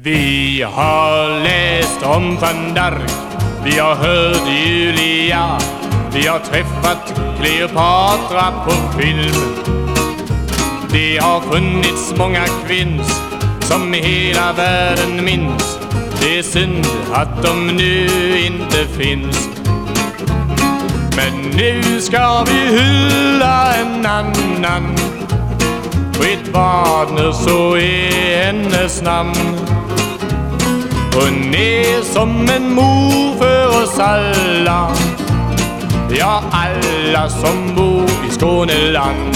Vi har läst om Jeanne d'Arc, vi har hört Julia, vi har träffat Kleopatra på film. Det har funnits många kvinns som hela världen minns. Det är synd att de nu inte finns. Men nu ska vi hylla en annan. Britt Wagner, så är hennes namn. Hon är som en mor för oss alla, ja, alla som bor i Skåneland.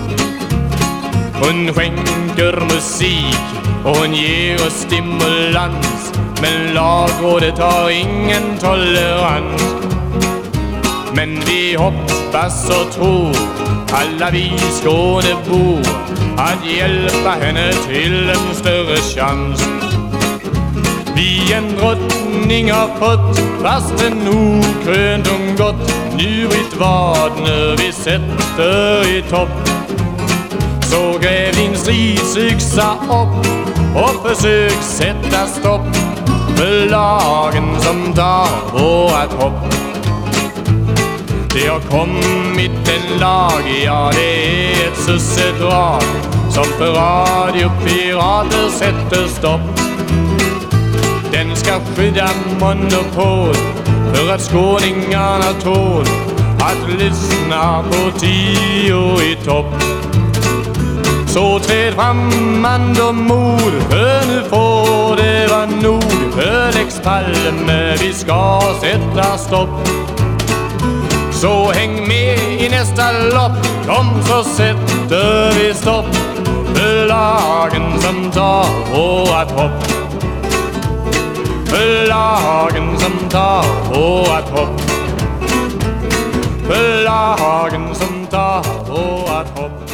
Hon skänker musik och hon ger oss stimulans, men Lagrådet har ingen tolerans. Men vi hoppas och tror, alla vi Skånebor, att hjälpa henne till en större chans. Vi en drottning har fått, fast en okrönt hon gått. Nu Britt Wagner vi sätter i topp. Så gräv din stridsyxa upp och försök sätta stopp för lagen som tar vårat hopp. Det har kommit en lag, ja, det är ett sussedrag som för radiopirater sätter stopp. Den ska skydda monopol för att skåningarna tål att lyssna på 10 i topp. Så träd fram man och mod, för nu får det vara nog. För Lex Palme vi ska sätta stopp. Så häng med i nästa lopp, kom så sätter vi stopp för lagen som tar vårat hopp. För lagen som tar vårat hopp. För lagen som tar vårat hopp.